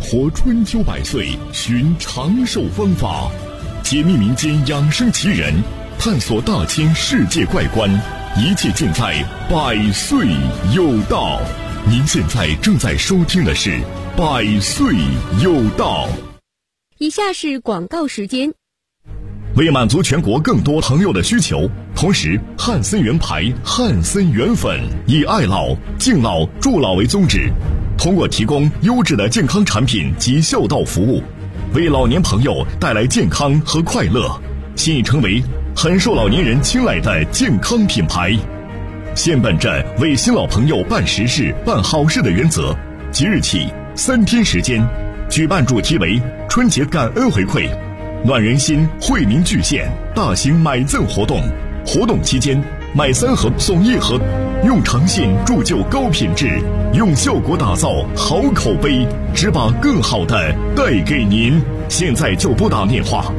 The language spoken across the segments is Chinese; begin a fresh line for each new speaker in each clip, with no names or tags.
活春秋百岁，寻长寿方法，解密民间养生奇人，探索大千世界怪观，一切尽在百岁有道。您现在正在收听的是百岁有道。
以下是广告时间。
为满足全国更多朋友的需求，同时汉森源牌汉森源粉以爱老、敬老、助老为宗旨，通过提供优质的健康产品及孝道服务，为老年朋友带来健康和快乐，现已成为很受老年人青睐的健康品牌。现本着为新老朋友办实事、办好事的原则，即日起3天时间，举办主题为春节感恩回馈、暖人心、惠民巨献大型买赠活动。活动期间，买3盒送1盒，用诚信铸就高品质，用效果打造好口碑，只把更好的带给您。现在就拨打电话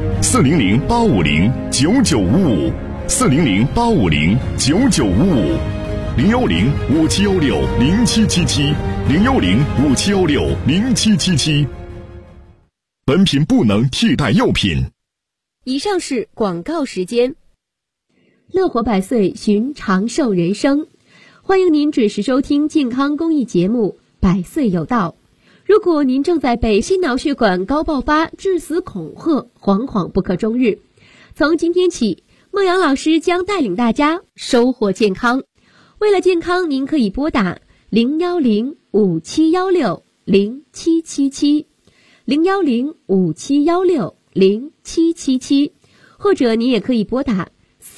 400-850-9955，400-5716-0777，010-5716-0777。本品不能替代药品。
以上是广告时间。乐活百岁，寻长寿人生，欢迎您准时收听健康公益节目《百岁有道》。如果您正在被心脑血管高爆发、致死恐吓，惶惶不可终日，从今天起，孟阳老师将带领大家收获健康。为了健康，您可以拨打010-5716-0777，010-5716-0777，或者您也可以拨打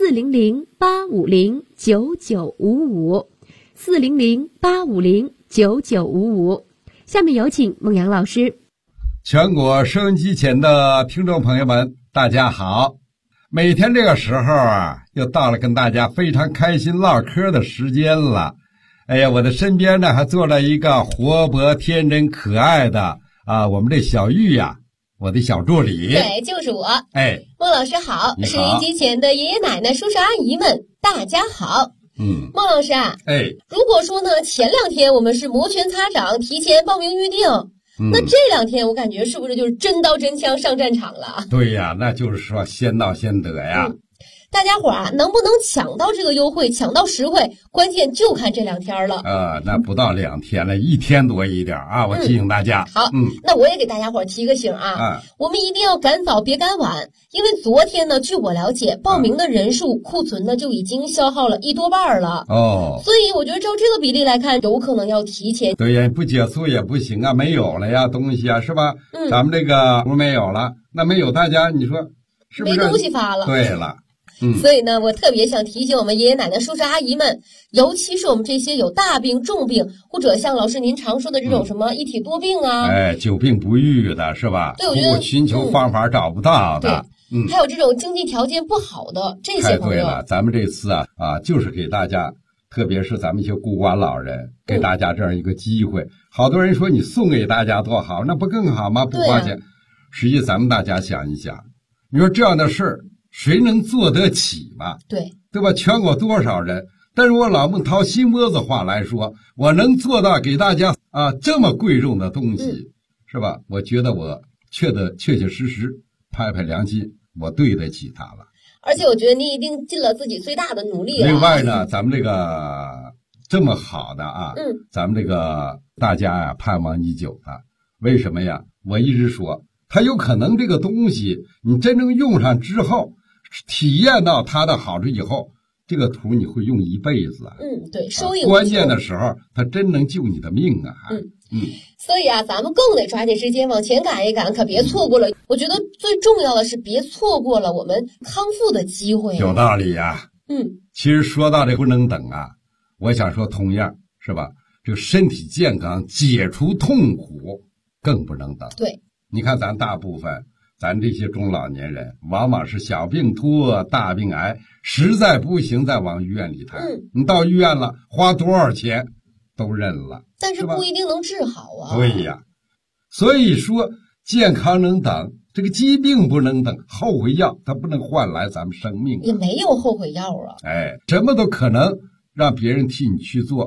400-850-9955，400-850-9955。下面有请孟阳老师。
全国收音机前的听众朋友们，大家好！每天这个时候啊，又到了跟大家非常开心唠嗑的时间了。哎呀，我的身边呢还坐了一个活泼天真可爱的我们这小玉呀，我的小助理。
对，就是我。
哎，
孟老师好，收音机前的爷爷奶奶、叔叔阿姨们，大家好。孟老师啊，如果说呢，前2天我们是摩拳擦掌，提前报名预定，那这2天我感觉是不是就是真刀真枪上战场了？
对呀，那就是说先到先得呀。
大家伙儿能不能抢到这个优惠，抢到实惠，关键就看这2天了。
那不到2天了，1天多一点啊！我提醒大家。
好，那我也给大家伙儿提个醒啊，我们一定要赶早别赶晚，因为昨天呢，据我了解，报名的人数库存呢就已经消耗了1多半了。所以我觉得照这个比例来看，有可能要提前。
对呀，不结束也不行啊，没有了呀，东西啊，是吧？咱们这个没有了，那没有大家，你说是不是？
没东西发了。
对了。
所以呢，我特别想提醒我们爷爷奶奶、叔叔阿姨们，尤其是我们这些有大病、重病，或者像老师您常说的这种什么一体多病啊，
久病不愈的是吧？
对，我觉得
寻求方法找不到的，
还有这种经济条件不好的这些朋友。
太对了，咱们这次就是给大家，特别是咱们一些孤寡老人，给大家这样一个机会。好多人说你送给大家多好，那不更好吗？不花钱。实际咱们大家想一想，你说这样的事儿，谁能做得起嘛？对吧？全国多少人？但是我老孟掏心窝子话来说，我能做到给大家这么贵重的东西，是吧？我觉得我确确实实拍拍良心，我对得起他了。
而且我觉得你一定尽了自己最大的努力了。
另外呢，咱们这个这么好的咱们这个大家盼望已久的，为什么呀？我一直说，它有可能这个东西你真正用上之后，体验到它的好处以后，这个图你会用一辈子
对，收益
关键的时候它真能救你的命
所以咱们更得抓紧时间往前赶一赶，可别错过了。我觉得最重要的是别错过了我们康复的机会。
有道理呀。其实说到这不能等我想说同样是吧，这个身体健康解除痛苦更不能等。
对，
你看咱大部分咱这些中老年人往往是小病拖大病癌，实在不行再往医院里抬。你到医院了，花多少钱都认了，
但是不一定能治好
对呀，所以说健康能等，这个疾病不能等，后悔药它不能换来咱们生命
也没有后悔药
什么都可能让别人替你去做，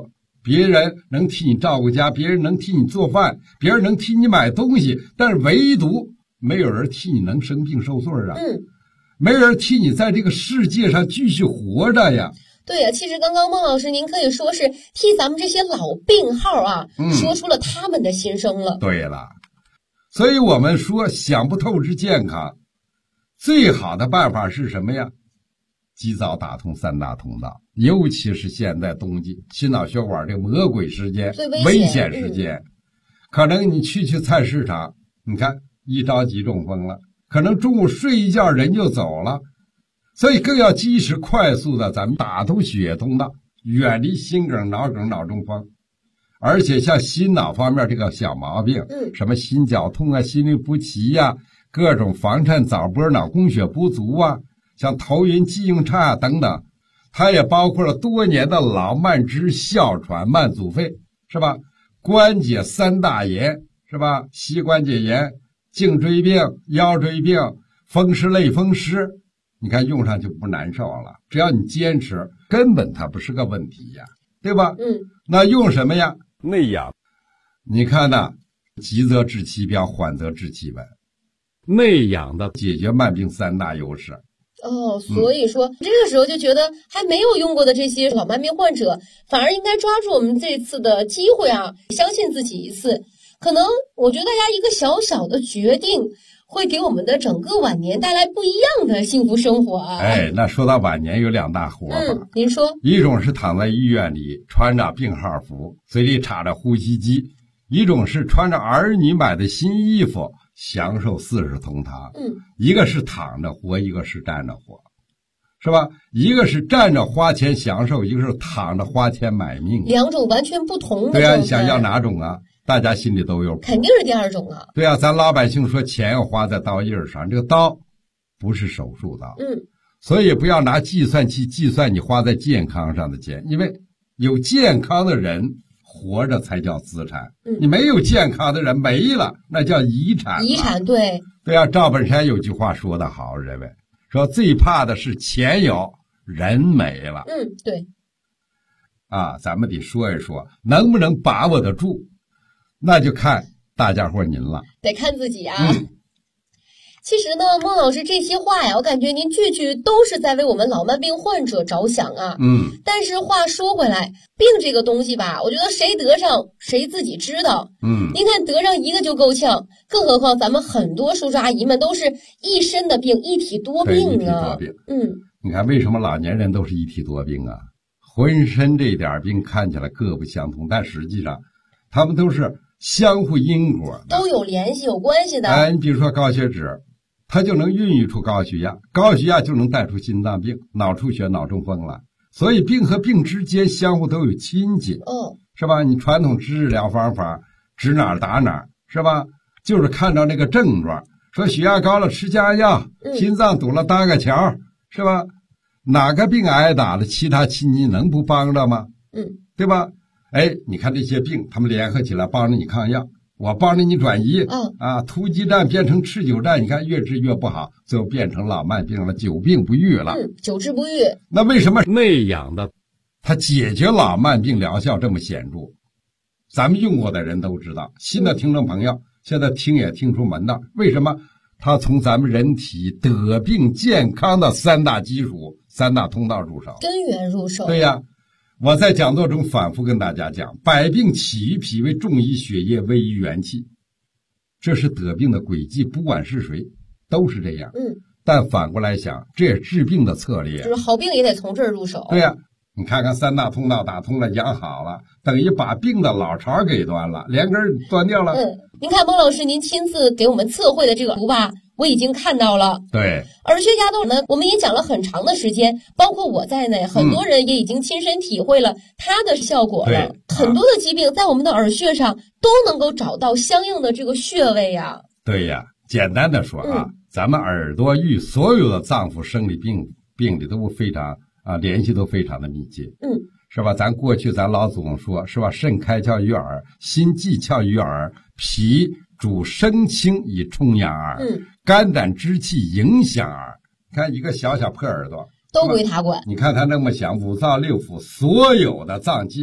别人能替你照顾家，别人能替你做饭，别人能替你买东西，但是唯独没有人替你能生病受罪啊。没人替你在这个世界上继续活着呀。
对呀，其实刚刚孟老师您可以说是替咱们这些老病号啊，说出了他们的心声了。
对了，所以我们说想不透支健康，最好的办法是什么呀？及早打通3大通道，尤其是现在冬季，心脑血管这魔鬼时间、危险时间，可能你去菜市场，你看一着急中风了，可能中午睡一觉人就走了。所以更要及时快速的咱们打通血液通道，远离心梗、脑梗、脑中风。而且像心脑方面这个小毛病，什么心绞痛啊、心律不齐呀、各种房颤、早搏脑供血不足啊，像头晕、记性差等等，它也包括了多年的老慢支、哮喘、慢阻肺，是吧？关节3大炎，是吧？膝关节炎、颈椎病、腰椎病、风湿类风湿。你看用上就不难受了，只要你坚持，根本它不是个问题呀，对吧？那用什么呀？内养。你看呐，急则治其标，缓则治其本。内养的解决慢病3大优势。
所以说这个时候就觉得还没有用过的这些老慢病患者，反而应该抓住我们这次的机会啊，相信自己一次。可能我觉得大家一个小小的决定，会给我们的整个晚年带来不一样的幸福生活啊！
那说到晚年有2大活法，
您说，
一种是躺在医院里穿着病号服，嘴里插着呼吸机；一种是穿着儿女买的新衣服，享受40通堂。一个是躺着活，一个是站着活，是吧？一个是站着花钱享受，一个是躺着花钱买命，
两种完全不同的。
对啊，你想要哪种啊？大家心里都有谱，
肯定是第2种啊。
对啊，咱老百姓说钱要花在刀刃上，这个刀不是手术刀，所以不要拿计算器计算你花在健康上的钱，因为有健康的人活着才叫资产，你没有健康的人没了，那叫遗产。
遗产，对
啊，赵本山有句话说得好，认为说最怕的是钱有人没了。
对
啊，咱们得说一说能不能把握得住，那就看大家伙您了，
得看自己啊。其实呢，孟老师这些话呀，我感觉您句句都是在为我们老慢病患者着想啊。但是话说回来，病这个东西吧，我觉得谁得上谁自己知道。您看得上一个就够呛，更何况咱们很多叔叔阿姨们都是一身的病，一体多病啊。
一体多病。你看为什么老年人都是一体多病啊？浑身这点病看起来各不相同，但实际上他们都是相互因果的，
都有联系有关系的。
你比如说高血脂，它就能孕育出高血压，高血压就能带出心脏病、脑出血、脑中风了。所以病和病之间相互都有亲戚，是吧？你传统治疗方法指哪儿打哪儿，是吧？就是看到那个症状，说血压高了吃降压药，心脏堵了搭个桥，是吧？哪个病挨打了，其他亲戚能不帮着吗？对吧？你看这些病，他们联合起来帮着你抗药，我帮着你转移，突击战变成持久战，你看越治越不好，最后变成老慢病了，久病不愈了。
久治不愈。
那为什么内养的它解决老慢病疗效这么显著？咱们用过的人都知道，新的听众朋友现在听也听出门道。为什么？它从咱们人体得病健康的3大基础、3大通道入手，
根源入手。
对呀。我在讲座中反复跟大家讲，百病起于脾胃，重于血液，危于元气，这是得病的轨迹，不管是谁都是这样。但反过来想，这也治病的策略，
就是好病也得从这儿入手。
对呀，你看看3大通道打通了，养好了，等于把病的老巢给断了，连根断掉了。
您看孟老师您亲自给我们测绘的这个图吧，我已经看到了。
对，
而血压豆呢，我们也讲了很长的时间，包括我在内，很多人也已经亲身体会了它的效果了。很多的疾病在我们的耳穴上都能够找到相应的这个穴位呀。
对呀，简单的说啊，咱们耳朵与所有的脏腑生理病理都非常联系都非常的密切。是吧？咱过去咱老祖宗说，是吧？肾开窍于耳，心悸窍于耳，脾主升清以充养耳，肝胆之气影响耳。看一个小小破耳朵，
都归他管。
你看他那么想，5脏6腑所有的脏器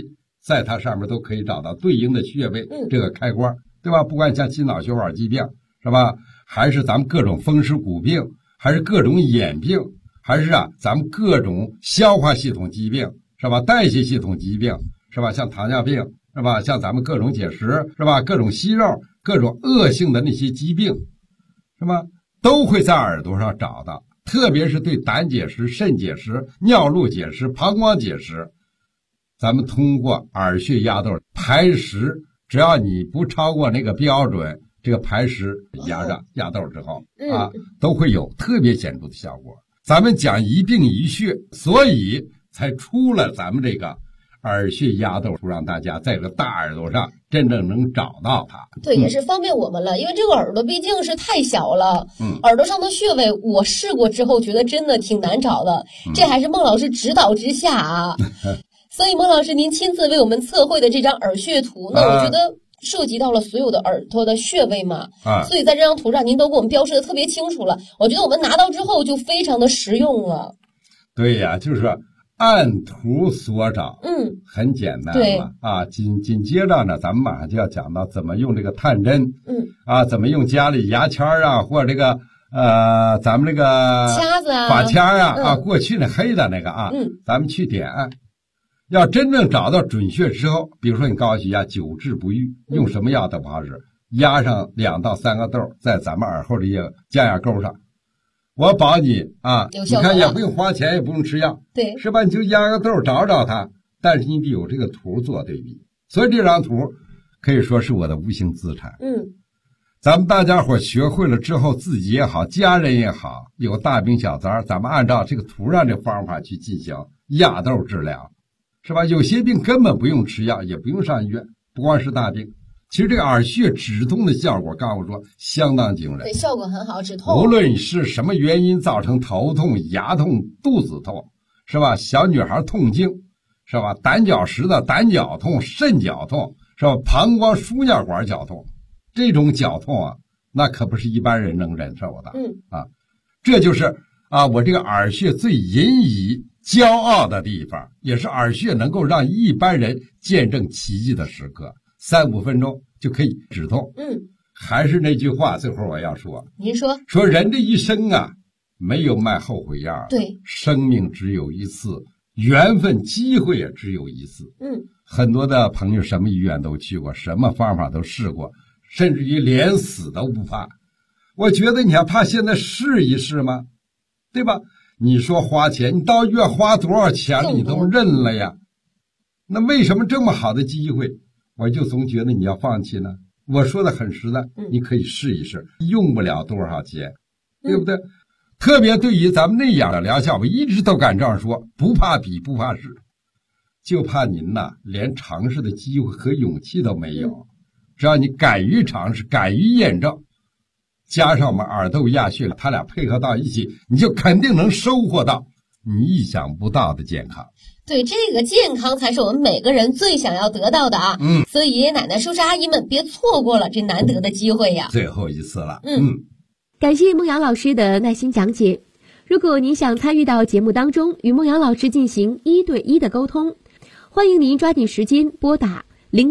在它上面都可以找到对应的穴位，这个开关，对吧？不管像心脑血管疾病，是吧？还是咱们各种风湿骨病，还是各种眼病，还是咱们各种消化系统疾病，是吧？代谢系统疾病，是吧？像糖尿病，是吧？像咱们各种结石，是吧？各种息肉，各种恶性的那些疾病，是吧？都会在耳朵上找到。特别是对胆结石、肾结石、尿路结石、膀胱结石，咱们通过耳穴压豆排石，只要你不超过那个标准，这个排石压豆之后都会有特别显著的效果。咱们讲一病一穴，所以才出了咱们这个耳穴压豆，让大家在这个大耳朵上真正能找到它。
对，也是方便我们了，因为这个耳朵毕竟是太小了，耳朵上的穴位我试过之后觉得真的挺难找的，这还是孟老师指导之下啊。所以孟老师您亲自为我们测绘的这张耳穴图呢，我觉得涉及到了所有的耳朵的穴位嘛，所以在这张图上您都给我们标示的特别清楚了，我觉得我们拿到之后就非常的实用了。
对呀，就是按图索找，很简单了紧接着呢，咱们马上就要讲到怎么用这个探针，怎么用家里牙签或者这个咱们这个
掐子
发签过去那黑的那个咱们去点。要真正找到准穴之后，比如说你高血压久治不愈，用什么药都不好使，压上2到3个豆在咱们耳后这些降压沟上，我保你你看也不用花钱，也不用吃药，
对，
是吧？你就压个豆找找它，但是你得有这个图做对比。所以这张图可以说是我的无形资产。咱们大家伙学会了之后，自己也好，家人也好，有大病小灾，咱们按照这个图上这方法去进行压豆治疗，是吧？有些病根本不用吃药，也不用上医院，不光是大病。其实这个耳穴止痛的效果，刚才我说相当惊人，
对，效果很好，止痛。
无论是什么原因造成头痛、牙痛、肚子痛，是吧？小女孩痛经，是吧？胆绞石的胆绞痛、肾绞痛，是吧？膀胱输尿管绞痛，这种绞痛那可不是一般人能忍受的。这就是我这个耳穴最引以骄傲的地方，也是耳穴能够让一般人见证奇迹的时刻。3-5分钟就可以止痛。还是那句话，最后我要说，
您说
人这一生没有卖后悔药，
对，
生命只有一次，缘分机会也只有一次。很多的朋友什么医院都去过，什么方法都试过，甚至于连死都不怕。我觉得你还怕现在试一试吗？对吧？你说花钱，你到医院花多少钱了，你都认了呀。那为什么这么好的机会，我就总觉得你要放弃呢？我说的很实在，你可以试一试，用不了多少钱，对不对？特别对于咱们那样的疗效，我一直都敢这样说，不怕比，不怕试，就怕您连尝试的机会和勇气都没有。只要你敢于尝试，敢于验证，加上我们耳豆压穴，它俩配合到一起，你就肯定能收获到你意想不到的健康。
对，这个健康才是我们每个人最想要得到的所以爷爷奶奶、叔叔阿姨们别错过了这难得的机会呀！
最后一次了。
感谢孟阳老师的耐心讲解。如果您想参与到节目当中，与孟阳老师进行1对1的沟通，欢迎您抓紧时间拨打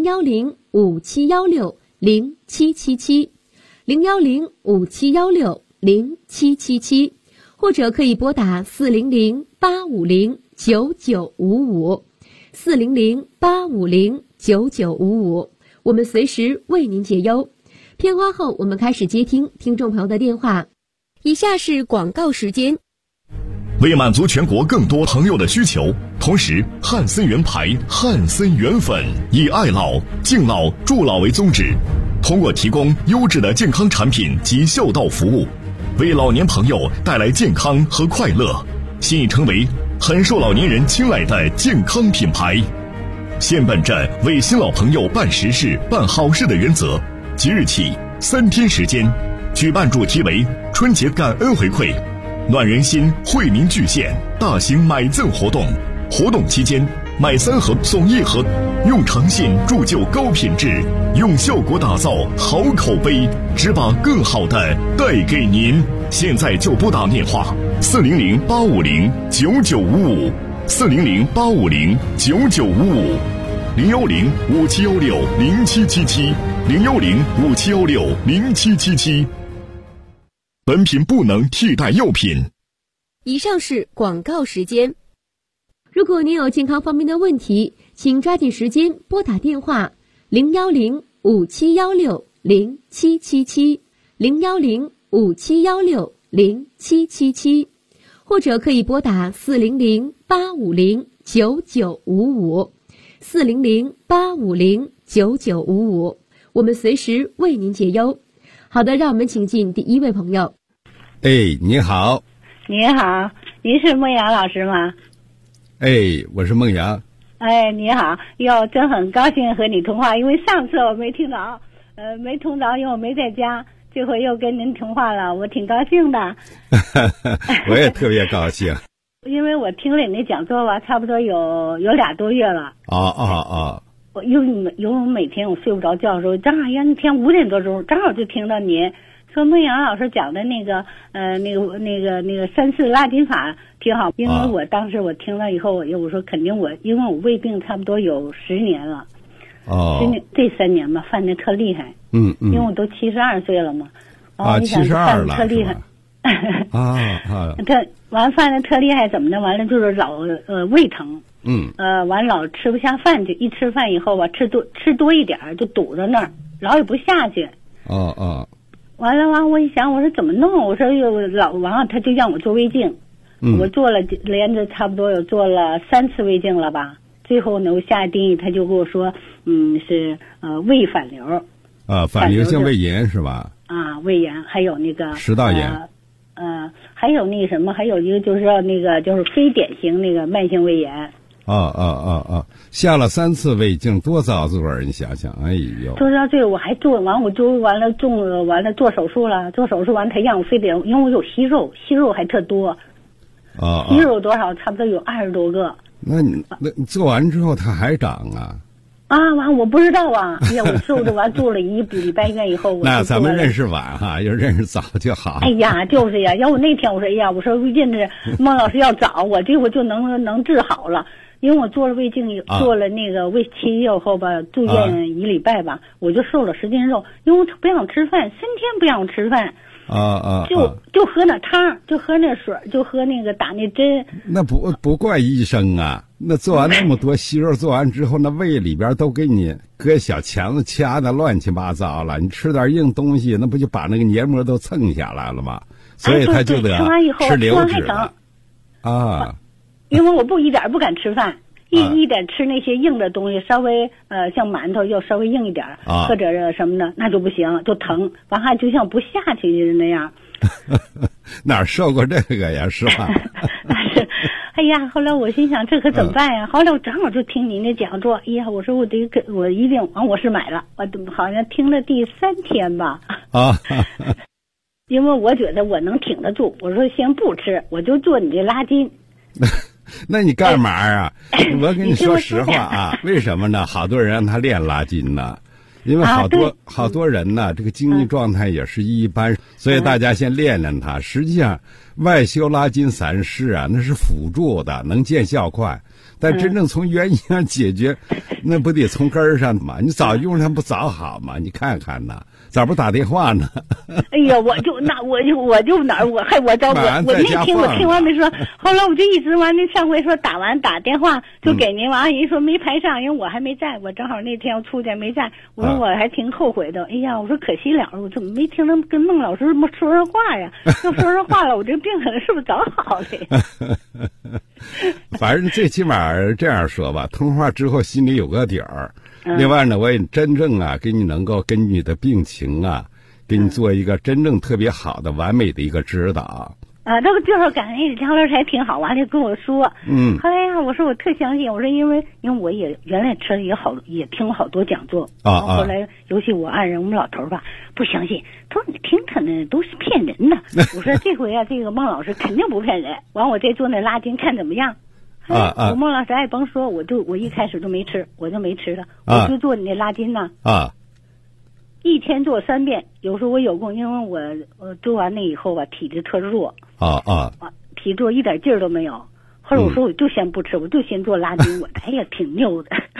010-5716-0777 010-5716-0777，或者可以拨打400-850-9955 400-850-9955，我们随时为您解忧。片花后，我们开始接听听众朋友的电话。以下是广告时间。
为满足全国更多朋友的需求，同时汉森源牌、汉森源粉以爱老、敬老、助老为宗旨，通过提供优质的健康产品及孝道服务，为老年朋友带来健康和快乐，现已成为很受老年人青睐的健康品牌。现本着为新老朋友办实事、办好事的原则，即日起3天时间，举办主题为春节感恩回馈、暖人心、惠民巨献大型买赠活动。活动期间，买3盒送1盒，用诚信铸就高品质，用效果打造好口碑，只把更好的带给您。现在就拨打电话400-850-9955 400-850-9955， ，01057160777，01057160777。本品不能替代药品。
以上是广告时间。如果您有健康方面的问题，请抓紧时间拨打电话01057160777，01057160777，或者可以拨打400-850-9955，400-850-9955，我们随时为您解忧。好的，让我们请进第一位朋友。
你好。
你好，您是孟阳老师吗？
我是孟阳。
你好，真很高兴和你通话，因为上次我没听着，因为我没在家，这回又跟您通话了，我挺高兴的。
我也特别高兴。
因为我听了你那讲座吧，差不多有2多月了。我因为每天我睡不着觉的时候，正好那天5点多钟，正好就听到您说孟阳老师讲的那个3次拉筋法挺好，因为我当时我听了以后，我说肯定因为我胃病差不多有10年了，10年这3年吧犯的特厉害，因为我都72岁了嘛，72了，特厉害，他完犯的特厉害怎么的？完了就是老胃疼，完老吃不下饭，就一吃饭以后吧，吃多一点就堵在那儿，老也不下去，完了我一想，我说怎么弄？我说完了，他就让我做胃镜，我做了连着差不多有做了3次胃镜了吧。最后呢，我下定义，他就跟我说，是胃反流，
反流性胃炎是吧？
胃炎，还有那个
食道炎，
还有那个什么，还有一个就是就是非典型那个慢性胃炎。
下了3次胃镜，多遭罪儿！你想想，哎呦，
多遭罪！我还做完，我就完了做手术了，做手术完他让我非得，因为我有息肉还特多，息肉多少？差不多有20多个。
那你做完之后它还长啊？
完我不知道啊！我做的完做了1礼拜院以后，
那咱们认识晚哈，要认识早就好。
就是呀，要我那天我说我说认识孟老师要早，我这回就能治好了。因为我做了胃镜，做了那个胃期以后吧，住院1礼拜吧，我就瘦了10斤肉。因为我不让吃饭，3天不让吃饭，就喝那汤，就喝那水，就喝那个打那针。
那不怪医生啊，那做完那么多息肉，做完之后，那胃里边都给你搁小钳子掐的乱七八糟了。你吃点硬东西，那不就把那个黏膜都蹭下来了吗？所以他就得吃流质了。
因为我一点不敢吃饭，一点吃那些硬的东西，稍微像馒头要稍微硬一点，或者什么的，那就不行，就疼，完还就像不下去就是那样。
哪受过这个呀？是吧？
后来我心想这可怎么办呀？后来我正好就听您的讲座，我说我一定我是买了，我好像听了第3天吧。因为我觉得我能挺得住，我说先不吃，我就做你这拉筋。
那你干嘛啊？我跟你说实话啊，为什么呢？好多人让他练拉筋呢，因为好多人呢，这个经济状态也是一般，所以大家先练练它。实际上，外修拉筋散式啊，那是辅助的，能见效快。但真正从原因上解决，那不得从根儿上嘛？你早用上不早好嘛？你看看呐，咋不打电话呢？
我就那天我听完没说，后来我就一直完那上回说打电话就给您，完人说没排上，因为我还没在，我正好那天我出去没在，我说我还挺后悔的。我说可惜了，我怎么没听他跟孟老师说说话呀？要说说话了，我这病可能是不是早好了？
反正最起码这样说吧，通话之后心里有个底儿。另外呢，我也真正给你能够根据你的病情给你做一个真正特别好的完美的一个指导。
那个就是感觉张老师还挺好，完了跟我说，后来我说我特相信，我说因为我也原来吃也听过好多讲座后来尤其我爱人我们老头吧不相信，他说你听他那都是骗人的。我说这回这个孟老师肯定不骗人，完我再做那拉筋看怎么样。我孟老师爱甭说，我一开始都没吃，我就没吃了，我就做你那拉筋呢。一天做3遍，有时候我有空，因为我做完那以后吧，体质特弱，体质一点劲儿都没有。后来我说我就先不吃，我就先做拉筋，我挺牛的。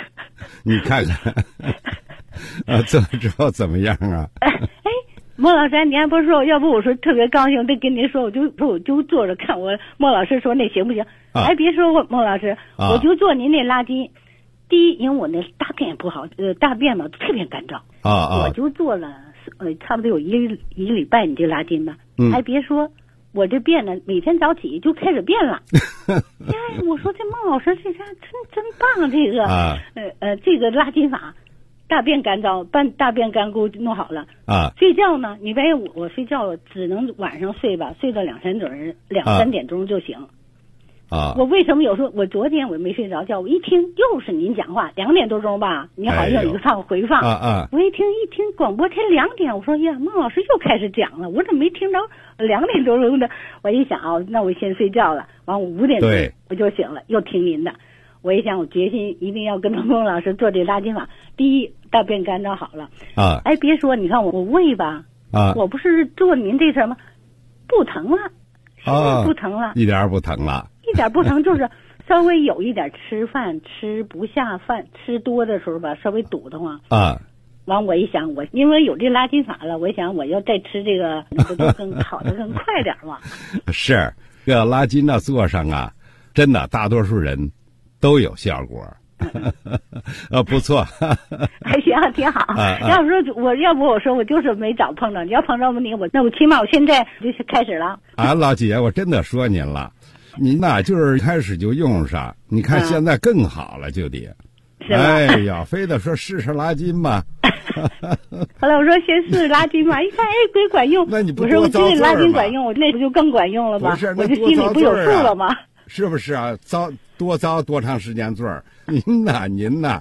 你看看，做了之后怎么样啊？
莫老师，你还不是说，要不我说特别高兴，得跟您说，我就坐着看我莫老师说那行不行？还别说我莫老师，我就做您那拉筋。第一，因为我那大便也不好，大便嘛特别干燥我就做了差不多有一个礼拜你这拉筋吧。还别说，我这便呢，每天早起就开始便了。我说这孟老师这下真棒，这个这个拉筋法。大便干燥，大便干沟弄好了睡觉呢，你别我睡觉只能晚上睡吧，睡到2、3点钟就行我为什么有时候我昨天我没睡着觉，我一听又是您讲话，2点多钟吧，你好像有一套回放我一听广播才2点，我说呀，孟老师又开始讲了，我怎么没听着2点多钟的？我一想那我先睡觉了，完我5点钟我就醒了，又听您的。我一想，我决心一定要跟着孟老师做这拉筋法。第一，大便干燥好了别说，你看我胃吧我不是做您这事吗？不疼了不疼了，
一点不疼了，
一点不疼，就是稍微有一点吃饭吃不下饭，吃多的时候吧，稍微堵得慌完我一想，我因为有这拉筋法了，我想我要再吃这个，不就更好的更快点嘛？
是这个拉筋做上真的大多数人都有效果不错
还行挺好要不我说我就是没早碰着，你要碰着你那我起码我现在就开始了
老姐，我真的说您了，您就是开始就用上，你看现在更好了就得哎呀，非得说试试拉筋嘛
后来我说先试试拉筋嘛，一看鬼管用，
那你不
我说我今天拉筋管用，我那不就更管用了吗？我就心里不有数了吗？
是不是多遭多长时间罪儿？您呐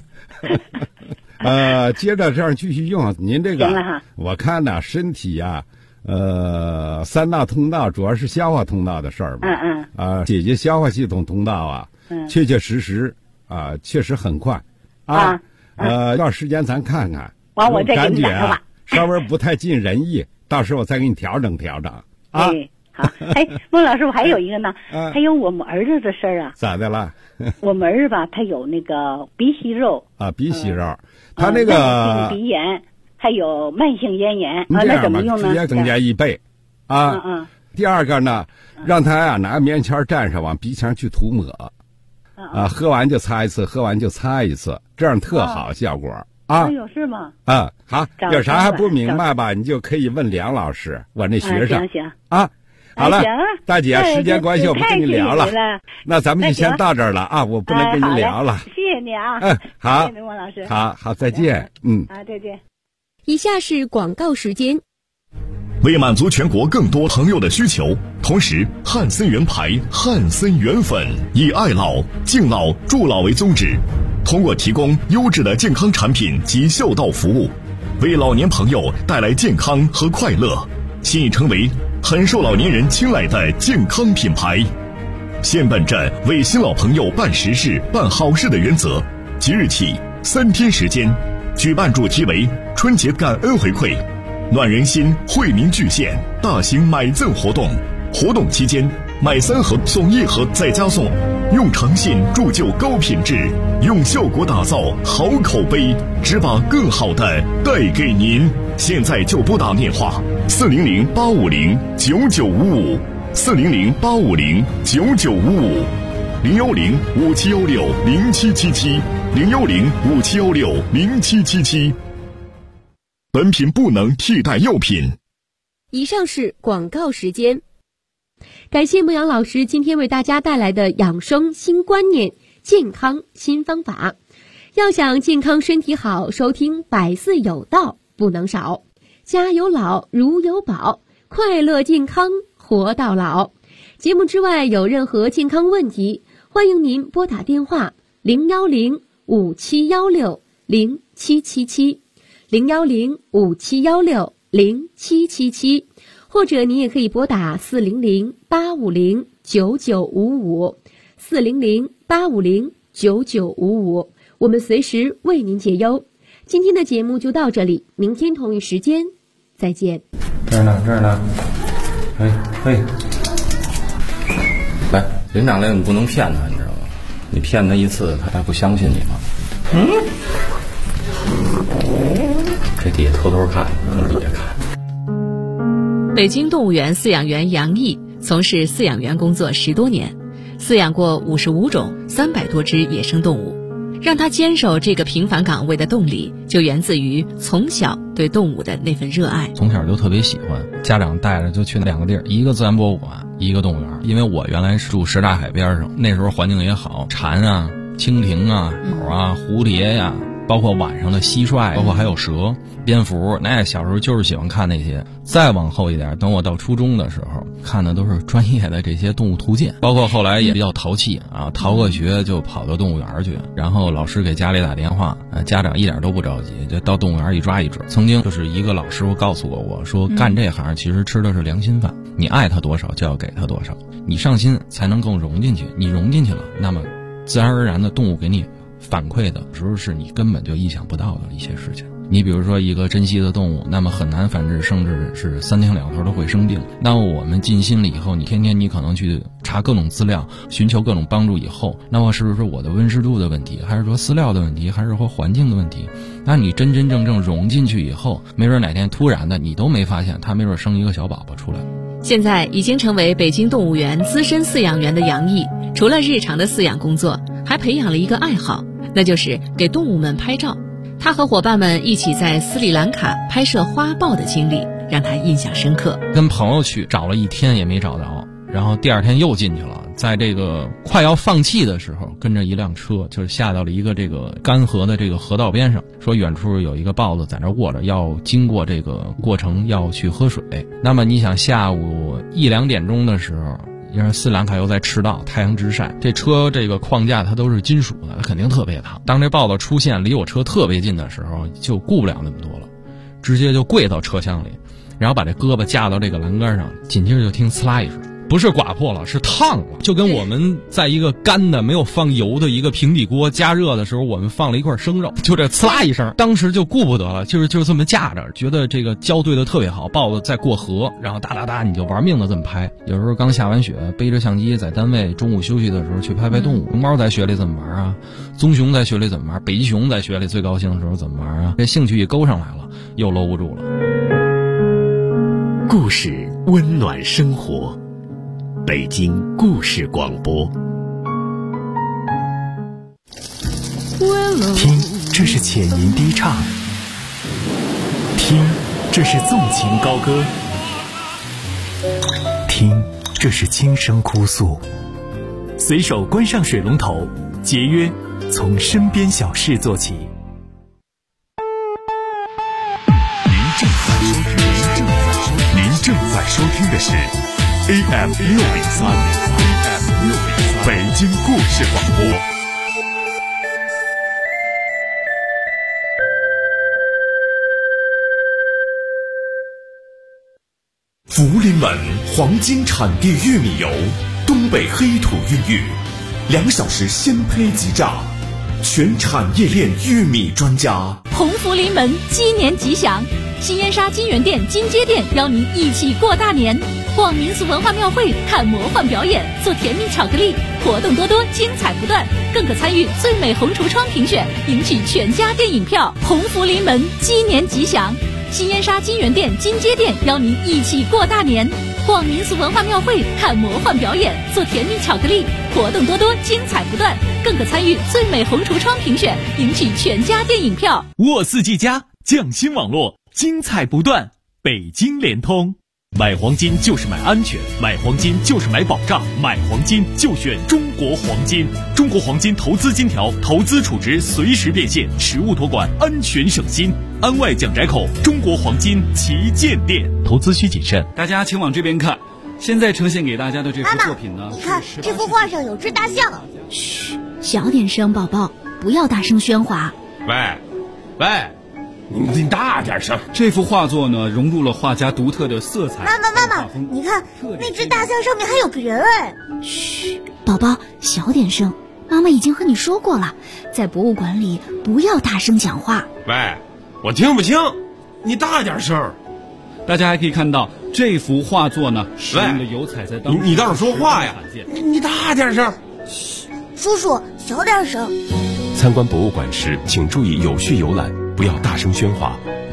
接着这样继续用，您这个我看身体3大通道主要是消化通道的事儿嘛解决消化系统通道确确实实确实很快要时间咱看看，
我再给你打吧
稍微不太尽人意到时候我再给你调整
好，孟老师，我还有一个呢，还有我们儿子的事儿
咋的了？
我们儿子吧，他有那个鼻息肉
鼻息肉，他那个
慢性鼻炎，还有慢性咽炎那怎么用呢？
直接增加1倍第二个呢，让他拿棉签蘸上往鼻腔去涂抹喝完就擦一次，喝完就擦一次，这样特好效果
有是吗？
好，有啥还不明白吧？你就可以问梁老师，我那学生
行
好了，大姐，时间关系我不跟你聊了，那咱们就先到这儿了我不能跟你聊了。
谢谢你
好，
谢谢孟老师。
好，再见。
再见。
以下是广告时间。
为满足全国更多朋友的需求，同时汉森源牌、汉森源粉以爱老、敬老、助老为宗旨，通过提供优质的健康产品及孝道服务，为老年朋友带来健康和快乐，现已成为很受老年人青睐的健康品牌。现本着为新老朋友办实事、办好事的原则，即日起3天时间，举办主题为春节感恩回馈、暖人心、惠民巨献大型买赠活动。活动期间，买3盒送1盒再加送，用诚信铸就高品质，用效果打造好口碑，只把更好的带给您。现在就拨打电话400-850-9955，400-5716-0777，010-5716-0777。本品不能替代药品。
以上是广告时间。感谢牧羊老师今天为大家带来的养生新观念、健康新方法。要想健康身体好，收听百岁有道不能少。家有老如有宝，快乐健康活到老。节目之外有任何健康问题，欢迎您拨打电话010-5716-0777，010-5716-0777，或者您也可以拨打400-850-9955，400-850-9955，我们随时为您解忧。今天的节目就到这里，明天同一时间再见。
这儿呢，嘿，来，林长来，你不能骗他，你知道吗？你骗他一次，他还不相信你吗？ 这底下偷偷看，底下看。
北京动物园饲养员杨毅从事饲养员工作10多年，饲养过55种300多只野生动物。让他坚守这个平凡岗位的动力，就源自于从小对动物的那份热爱。
从小就特别喜欢，家长带着就去2个地儿，一个自然博物馆，一个动物园。因为我原来是住什刹海边上，那时候环境也好，蝉啊、蜻蜓啊、鸟啊、蝴蝶呀，包括晚上的蟋蟀，包括还有蛇、蝙蝠，那小时候就是喜欢看那些。再往后一点，等我到初中的时候，看的都是专业的这些动物图鉴，包括后来也比较淘气啊，逃个学就跑到动物园去，然后老师给家里打电话，家长一点都不着急，就到动物园一抓一只。曾经就是一个老师傅告诉过我说，干这行其实吃的是良心饭，你爱他多少就要给他多少，你上心才能更融进去，你融进去了，那么自然而然的动物给你反馈的时候是你根本就意想不到的一些事情。你比如说一个珍稀的动物，那么很难繁殖，甚至是3天2头都会生病。那么我们尽心了以后，你天天你可能去查各种资料，寻求各种帮助以后，那么是不是我的温湿度的问题，还是说饲料的问题，还是说环境的问题？那你真真正正融进去以后，没准哪天突然的你都没发现，它没准生一个小宝宝出来。
现在已经成为北京动物园资深饲养员的杨毅，除了日常的饲养工作，还培养了一个爱好，那就是给动物们拍照。他和伙伴们一起在斯里兰卡拍摄花豹的经历让他印象深刻。
跟朋友去找了1天也没找着，然后第2天又进去了，在这个快要放弃的时候，跟着一辆车就是下到了一个这个干涸的这个河道边上，说远处有一个豹子在那卧着，要经过这个过程要去喝水。那么你想下午1、2点钟的时候，因为斯里兰卡又在赤道，太阳直晒，这车这个框架它都是金属的，它肯定特别烫。当这豹子出现离我车特别近的时候，就顾不了那么多了，直接就跪到车厢里，然后把这胳膊架到这个栏杆上，紧接着就听呲啦一声，不是刮破了，是烫了，就跟我们在一个干的没有放油的一个平底锅加热的时候，我们放了一块生肉，就这呲啦一声，当时就顾不得了，就是这么架着，觉得这个胶对的特别好，豹子在过河，然后哒哒哒你就玩命的这么拍。有时候刚下完雪，背着相机在单位中午休息的时候去拍拍动物，熊猫在雪里怎么玩啊，棕熊在雪里怎么玩，北极熊在雪里最高兴的时候怎么玩啊，这兴趣一勾上来了，又搂不住了。
故事温暖生活，北京故事广播。
听，这是浅吟低唱；听，这是纵情高歌；听，这是轻声哭诉。随手关上水龙头，节约从身边小事做起。
您正在收听的是 AM603 北京故事广播。涪陵门黄金产地玉米油，东北黑土孕育，2小时鲜胚即榨，全产业链玉米专家。
红福临门，鸡年吉祥！新燕莎金源店、金街店邀您一起过大年，逛民俗文化庙会，看魔幻表演，做甜蜜巧克力，活动多多，精彩不断，更可参与最美红橱窗评选，赢取全家电影票。红福临门，鸡年吉祥！新燕莎金源店、金街店邀您一起过大年，逛民俗文化庙会，看魔幻表演，做甜蜜巧克力，活动多多，精彩不断，更可参与最美红橱窗评选，赢取全家电影票。
沃四 G 加匠心网络，精彩不断，北京联通。买黄金就是买安全，买黄金就是买保障，买黄金就选中国黄金。中国黄金投资金条，投资储值随时变现，实物托管，安全省心。安外蒋宅口中国黄金旗舰店，投资需谨慎。
大家请往这边看，现在呈现给大家的这幅作品呢，
你看这幅画上有只大象。
嘘，小点声，宝宝，不要大声喧哗。
喂，你大点声！
这幅画作呢，融入了画家独特的色彩。
妈妈，你看那只大象上面还有个人哎！
嘘，宝宝，小点声。妈妈已经和你说过了，在博物馆里不要大声讲话。
喂，我听不清，你大点声。
大家还可以看到这幅画作呢，使用的油彩在当中。
你倒是说话呀！你大点声。
嘘，叔叔，小点声。
参观博物馆时，请注意有序游览，不要大声喧哗。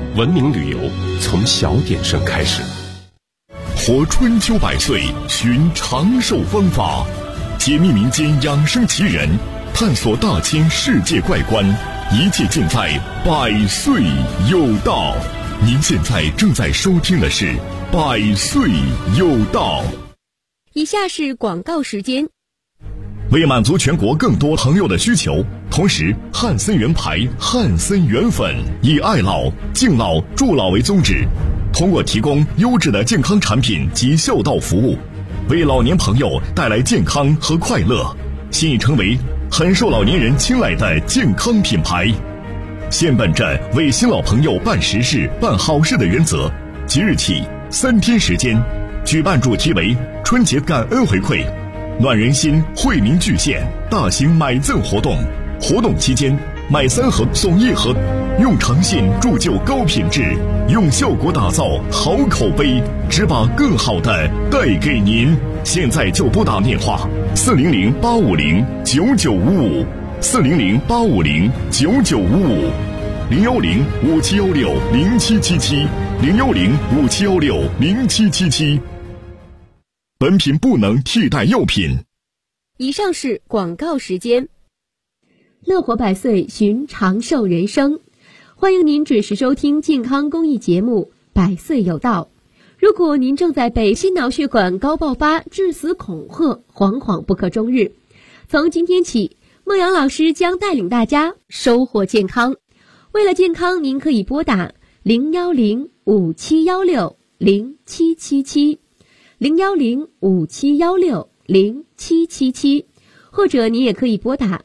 文明旅游从小点声开始。
活春秋百岁，寻长寿方法，解密民间养生奇人，探索大千世界怪观，一切尽在百岁有道。您现在正在收听的是百岁有道。
以下是广告时间。
为满足全国更多朋友的需求，同时汉森源牌汉森源粉以爱老、敬老、助老为宗旨，通过提供优质的健康产品及孝道服务，为老年朋友带来健康和快乐，现已成为很受老年人青睐的健康品牌。现本着为新老朋友办实事、办好事的原则，即日起3天时间，举办主题为春节感恩回馈、暖人心、惠民巨献大型买赠活动。活动期间，买3盒送1盒，用诚信铸就高品质，用效果打造好口碑，只把更好的带给您。现在就拨打电话400-8505-9955，400-5716-0777，010-5716-0777。本品不能替代药品。
以上是广告时间。乐活百岁，寻长寿人生，欢迎您准时收听健康公益节目《百岁有道》。如果您正在被心脑血管高爆发、致死恐吓，惶惶不可终日，从今天起，孟阳老师将带领大家收获健康。为了健康，您可以拨打010-5716-0777，010-5716-0777，或者你也可以拨打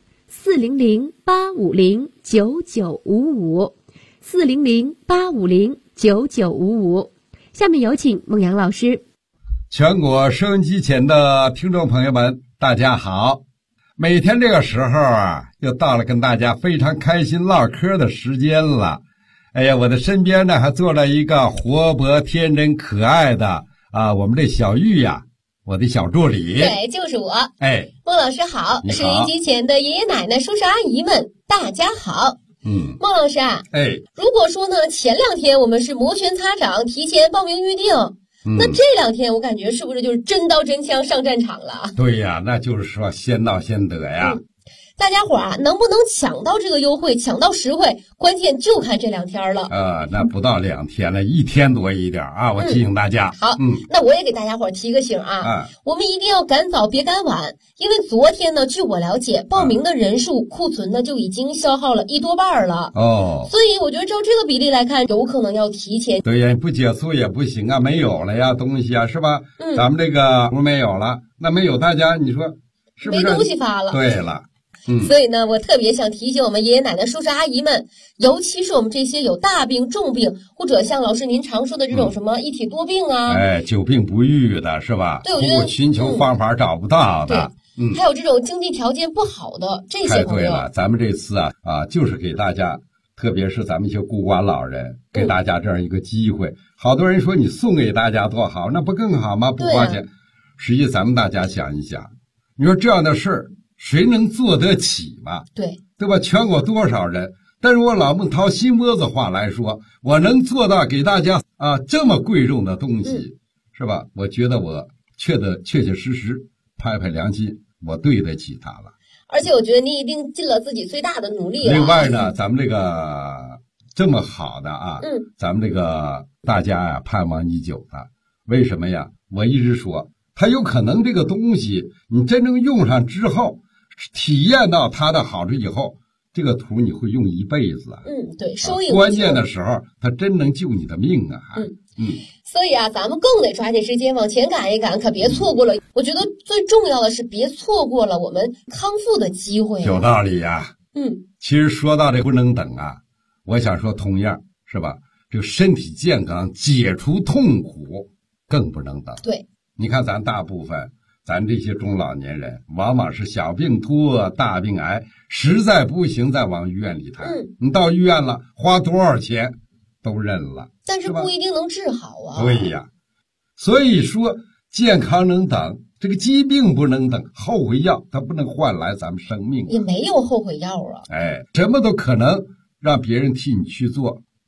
400-850-9955，400-850-9955。下面有请孟阳老师。
全国收音机前的听众朋友们，大家好！每天这个时候啊，又到了跟大家非常开心唠嗑的时间了。哎呀，我的身边呢还坐了一个活泼天真可爱的我们这小玉呀，我的小助理。
对，就是我。
哎，
孟老师好，收音机前的爷爷奶奶、叔叔阿姨们，大家好。孟老师啊，如果说呢，前2天我们是摩拳擦掌，提前报名预定，那这2天我感觉是不是就是真刀真枪上战场了？
对呀，那就是说先到先得呀。
大家伙啊，能不能抢到这个优惠，抢到实惠，关键就看这2天了。
那不到2天了，1天多一点啊！我提醒大家。
好，那我也给大家伙提个醒啊，我们一定要赶早别赶晚，因为昨天呢，据我了解，报名的人数库存呢就已经消耗了1多半了。所以我觉得照这个比例来看，有可能要提前。
对呀，不结束也不行啊，没有了呀，东西啊，是吧？咱们这个没有了，那没有大家，你说是不是？
没东西发了。
对了。
所以呢，我特别想提醒我们爷爷奶奶、叔叔阿姨们，尤其是我们这些有大病、重病，或者像老师您常说的这种什么一体多病啊，
久病不愈的是吧？
对，我觉得
寻求方法找不到的，
还有这种经济条件不好的这些朋友。
太对了，咱们这次就是给大家，特别是咱们一些孤寡老人，给大家这样一个机会。好多人说你送给大家多好，那不更好吗？不花钱。实际咱们大家想一想，你说这样的事儿，谁能做得起嘛？对吧？全国多少人？但是我老孟掏心窝子话来说，我能做到给大家这么贵重的东西，是吧？我觉得我确确实实拍拍良心，我对得起他了。
而且我觉得你一定尽了自己最大的努力了。
另外呢，咱们这个这么好的咱们这个大家呀盼望已久的，为什么呀？我一直说，它有可能这个东西你真正用上之后，体验到它的好处以后，这个图你会用一辈子。
对，收益
关键的时候它真能救你的命啊。
所以咱们更得抓紧时间往前赶一赶，可别错过了。我觉得最重要的是别错过了我们康复的机会。
有道理呀。其实说到这不能等我想说同样是吧？这个身体健康解除痛苦更不能等。
对，
你看咱大部分咱这些中老年人往往是小病拖大病癌，实在不行再往医院里抬。你到医院了，花多少钱都认了，
但是不一定能治好啊。
对呀，所以说健康能等，这个疾病不能等，后悔药它不能换来咱们生命。
也没有后悔药啊。
什么都可能让别人替你去做，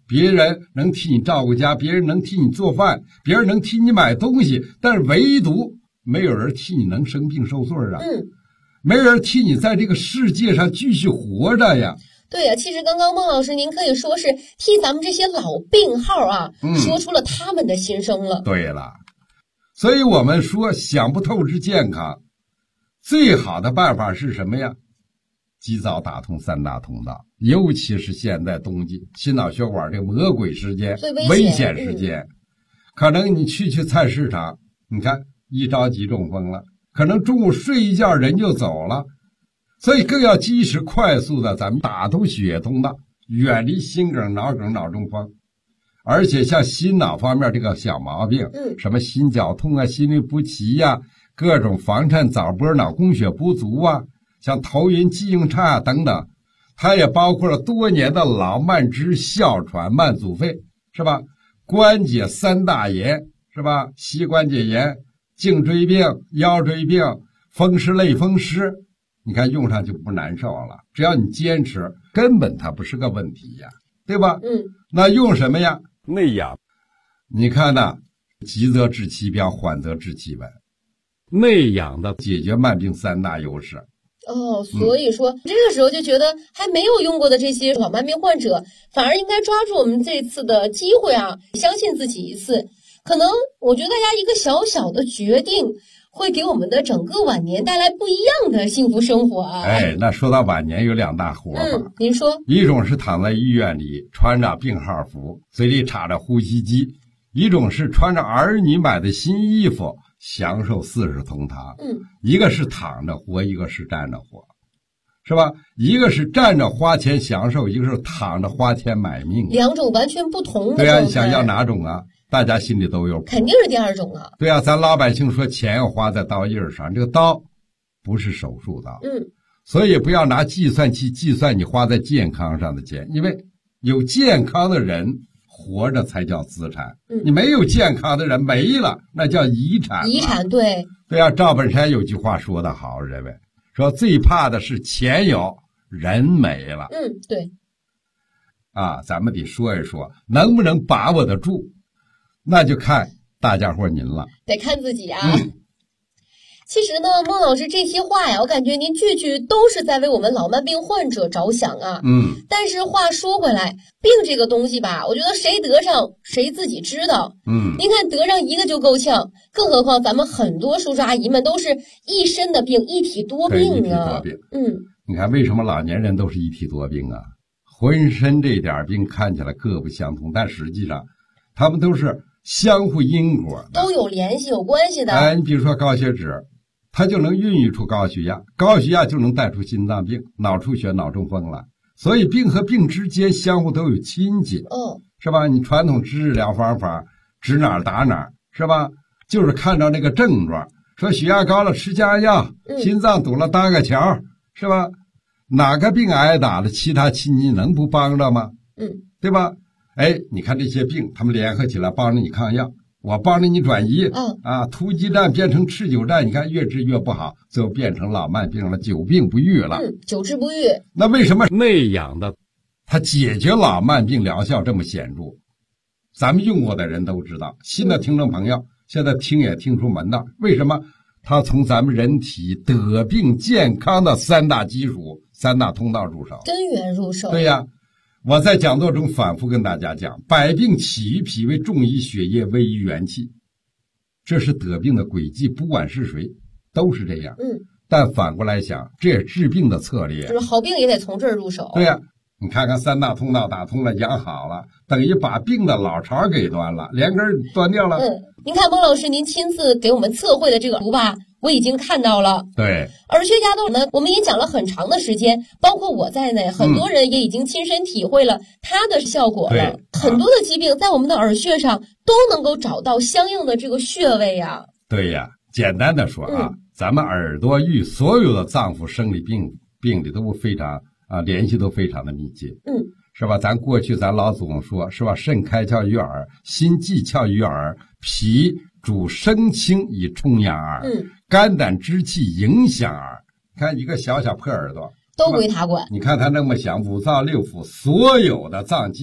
别人能替你照顾家，别人能替你做饭，别人能替你买东西，但是唯独没有人替你能生病受罪啊。没人替你在这个世界上继续活着呀。
对呀，其实刚刚孟老师您可以说是替咱们这些老病号啊，说出了他们的心声了。
对了，所以我们说想不透治健康，最好的办法是什么呀？及早打通3大通道，尤其是现在冬季，心脑血管这魔鬼时间、危险时间，可能你去菜市场，你看一着急中风了，可能中午睡一觉人就走了。所以更要及时快速的咱们打通血液通道，远离心梗、脑梗、脑中风。而且像心脑方面这个小毛病，什么心绞痛啊、心律不齐呀、各种房颤、早搏、脑供血不足啊，像头晕、记性差等等，它也包括了多年的老慢支、哮喘、慢阻肺，是吧？关节3大炎，是吧？膝关节炎、颈椎病、腰椎病、风湿类风湿。你看用上就不难受了，只要你坚持，根本它不是个问题呀，对吧？那用什么呀？
内养。
你看呢，急则治其标，缓则治其本。
内养的
解决慢病3大优势。
所以说这个时候就觉得还没有用过的这些老慢病患者，反而应该抓住我们这次的机会啊，相信自己一次。可能我觉得大家一个小小的决定，会给我们的整个晚年带来不一样的幸福生活啊！
那说到晚年有2大活法，
您说？
一种是躺在医院里穿着病号服，嘴里插着呼吸机；一种是穿着儿女买的新衣服，享受40通堂。一个是躺着活，一个是站着活，是吧？一个是站着花钱享受，一个是躺着花钱买命，
两种完全不同的。
对啊，你想要哪种啊？大家心里都有谱，
肯定是第2种啊。
对啊，咱老百姓说钱要花在刀刃上，这个刀不是手术刀，所以不要拿计算器计算你花在健康上的钱，因为有健康的人活着才叫资产，你没有健康的人没了，那叫遗产。
遗产，对
啊，赵本山有句话说得好，认为说最怕的是钱有人没了。
对
啊，咱们得说一说能不能把握得住，那就看大家伙您了，
得看自己啊。其实呢，孟老师这些话呀，我感觉您句句都是在为我们老慢病患者着想啊。但是话说回来，病这个东西吧，我觉得谁得上谁自己知道。您看得上一个就够呛，更何况咱们很多叔叔阿姨们都是一身的病，一体多病啊。
一体多病。你看为什么老年人都是一体多病啊？浑身这点病看起来各不相同，但实际上他们都是相互因果的，
都有联系有关系的。
你比如说高血脂，它就能孕育出高血压，高血压就能带出心脏病、脑出血、脑中风了。所以病和病之间相互都有亲戚，是吧？你传统治疗方法指哪儿打哪儿，是吧？就是看到那个症状，说血压高了吃降压药，心脏堵了搭个桥，是吧？哪个病挨打了，其他亲戚能不帮着吗？对吧？你看这些病，他们联合起来帮着你抗药，我帮着你转移，突击战变成持久战，你看越治越不好，最后变成老慢病了，久病不愈了。
久治不愈。
那为什么
内养的
它解决老慢病疗效这么显著？咱们用过的人都知道，新的听众朋友现在听也听出门道。为什么？它从咱们人体得病健康的3大基础、3大通道入手，
根源入手。
对呀。我在讲座中反复跟大家讲，百病起于脾胃，重于血液，危于元气，这是得病的轨迹，不管是谁都是这样。但反过来想，这也治病的策略，
就是好病也得从这儿入手。
对呀，你看看3大通道打通了，养好了，等于把病的老巢给断了，连根断掉了。
您看孟老师您亲自给我们测绘的这个图吧，我已经看到了。
对，
耳穴夹道呢，我们也讲了很长的时间，包括我在内，很多人也已经亲身体会了它的效果了。很多的疾病在我们的耳穴上都能够找到相应的这个穴位呀。
对呀，简单的说啊，咱们耳朵与所有的脏腑生理病理都非常联系都非常的密切。是吧？咱过去咱老祖宗说，是吧？肾开窍于耳，心悸窍于耳，脾主升清以充养耳，肝胆之气影响耳。看一个小小破耳朵，
都归他管。
你看他那么想，5脏6腑所有的脏器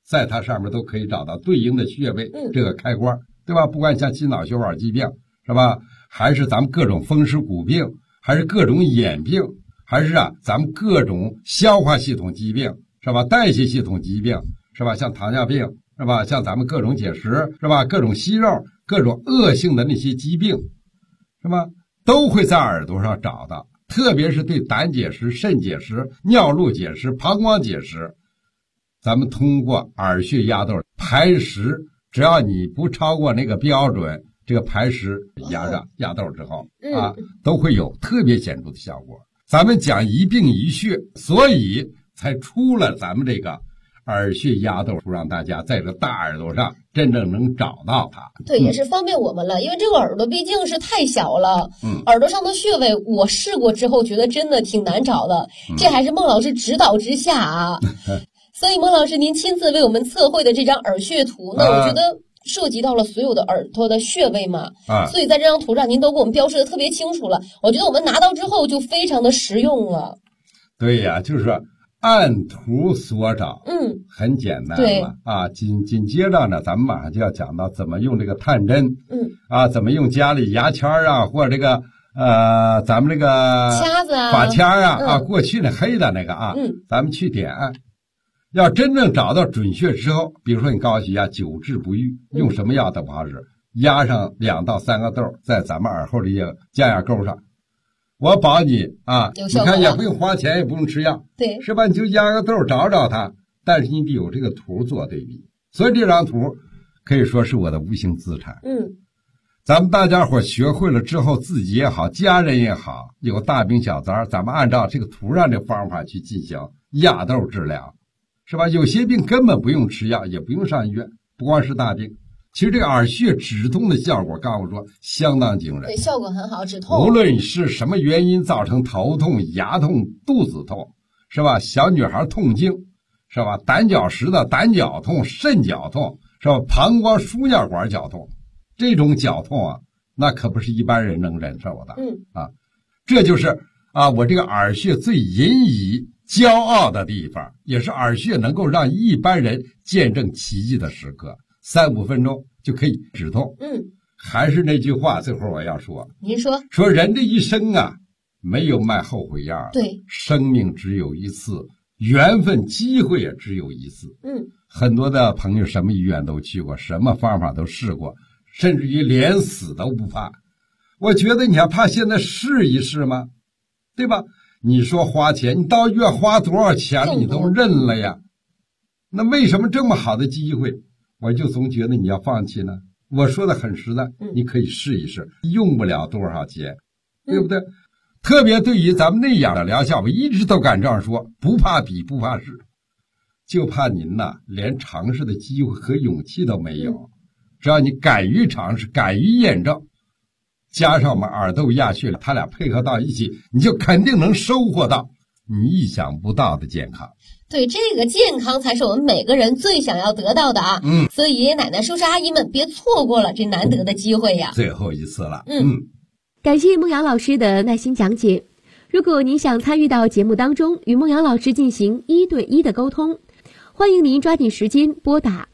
在它上面都可以找到对应的穴位，这个开关，对吧？不管像心脑血管疾病，是吧？还是咱们各种风湿骨病，还是各种眼病，还是咱们各种消化系统疾病，是吧？代谢系统疾病，是吧？像糖尿病，是吧？像咱们各种结石，是吧？各种息肉，各种恶性的那些疾病，是吧？都会在耳朵上找到。特别是对胆结石、肾结石、尿路结石、膀胱结石，咱们通过耳穴压豆排石，只要你不超过那个标准，这个排石压豆之后都会有特别显著的效果。咱们讲一病一穴，所以才出了咱们这个耳穴压豆，让大家在这大耳朵上真正能找到它。
对，也是方便我们了，因为这个耳朵毕竟是太小了，耳朵上的穴位我试过之后觉得真的挺难找的，这还是孟老师指导之下啊。所以孟老师您亲自为我们测绘的这张耳穴图呢，我觉得涉及到了所有的耳朵的穴位嘛，所以在这张图上您都给我们标示的特别清楚了，我觉得我们拿到之后就非常的实用了。
对呀，就是按图索找，很简单了啊。紧接着呢，咱们马上就要讲到怎么用这个探针，怎么用家里牙签啊，或者这个咱们这个
掐子
发签啊，过去那黑的那个咱们去点。要真正找到准穴之后，比如说你高血压久治不愈，用什么药都不好使，压上2到3个豆在咱们耳后的降压沟上，我保你你看也不用花钱，也不用吃药，
对，
是吧？你就压个豆找找它，但是你得有这个图做对比。所以这张图可以说是我的无形资产。咱们大家伙学会了之后，自己也好，家人也好，有大病小灾，咱们按照这个图上的方法去进行压豆治疗，是吧？有些病根本不用吃药，也不用上医院，不光是大病。其实这个耳穴止痛的效果，刚我说相当惊人，
对，效果很好，止痛。
无论是什么原因造成头痛、牙痛、肚子痛，是吧？小女孩痛经，是吧？胆绞石的胆绞痛、肾绞痛，是吧？膀胱输尿管绞痛，这种绞痛那可不是一般人能忍受的。这就是我这个耳穴最引以骄傲的地方，也是耳穴能够让一般人见证奇迹的时刻。3-5分钟就可以止痛。还是那句话，最后我要说，
您说
人这一生没有卖后悔药，
对，
生命只有一次，缘分机会也只有一次。很多的朋友什么医院都去过，什么方法都试过，甚至于连死都不怕。我觉得你还怕现在试一试吗？对吧？你说花钱，你到医院花多少钱你都认了呀，那为什么这么好的机会我就总觉得你要放弃呢？我说的很实在，你可以试一试，用不了多少钱，对不对？特别对于咱们那样的疗效，我一直都敢这样说，不怕比，不怕试，就怕您连尝试的机会和勇气都没有。只要你敢于尝试，敢于验证，加上我们耳豆压穴，它俩配合到一起，你就肯定能收获到你意想不到的健康。
对，这个健康才是我们每个人最想要得到的所以爷爷奶奶、叔叔阿姨们别错过了这难得的机会呀！
最后一次了。
感谢孟阳老师的耐心讲解。如果您想参与到节目当中，与孟阳老师进行1对1的沟通，欢迎您抓紧时间拨打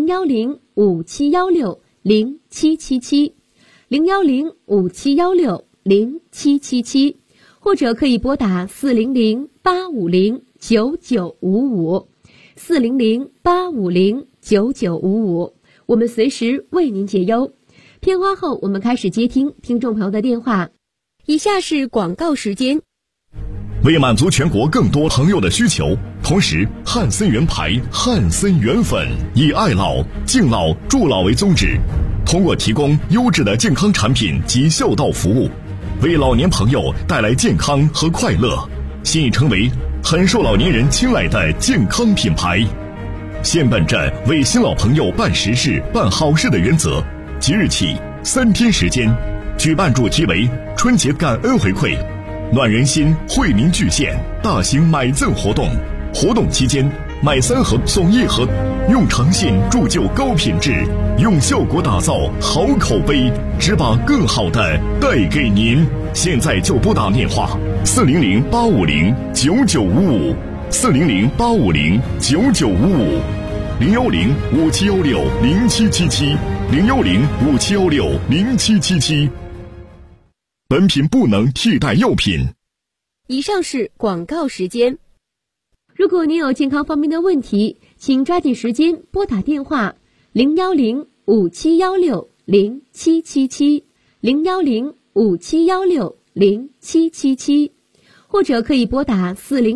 010-5716-0777 010-5716-0777，或者可以拨打400-850-9955 400-850-9955，我们随时为您解忧。片花后，我们开始接听听众朋友的电话。以下是广告时间。
为满足全国更多朋友的需求，同时汉森源牌、汉森源粉以爱老、敬老、助老为宗旨，通过提供优质的健康产品及孝道服务，为老年朋友带来健康和快乐，现已成为很受老年人青睐的健康品牌。现本着为新老朋友办实事、办好事的原则，即日起3天时间，举办主题为春节感恩回馈、暖人心、惠民巨献大型买赠活动。活动期间，买3盒送1盒，用诚信铸就高品质，用效果打造好口碑，只把更好的带给您。现在就拨打电话400-850-9955 400-850-9955 ，01057160777，01057160777。本品不能替代药品。
以上是广告时间。如果您有健康方面的问题，请抓紧时间拨打电话01057160777，01057160777，或者可以拨打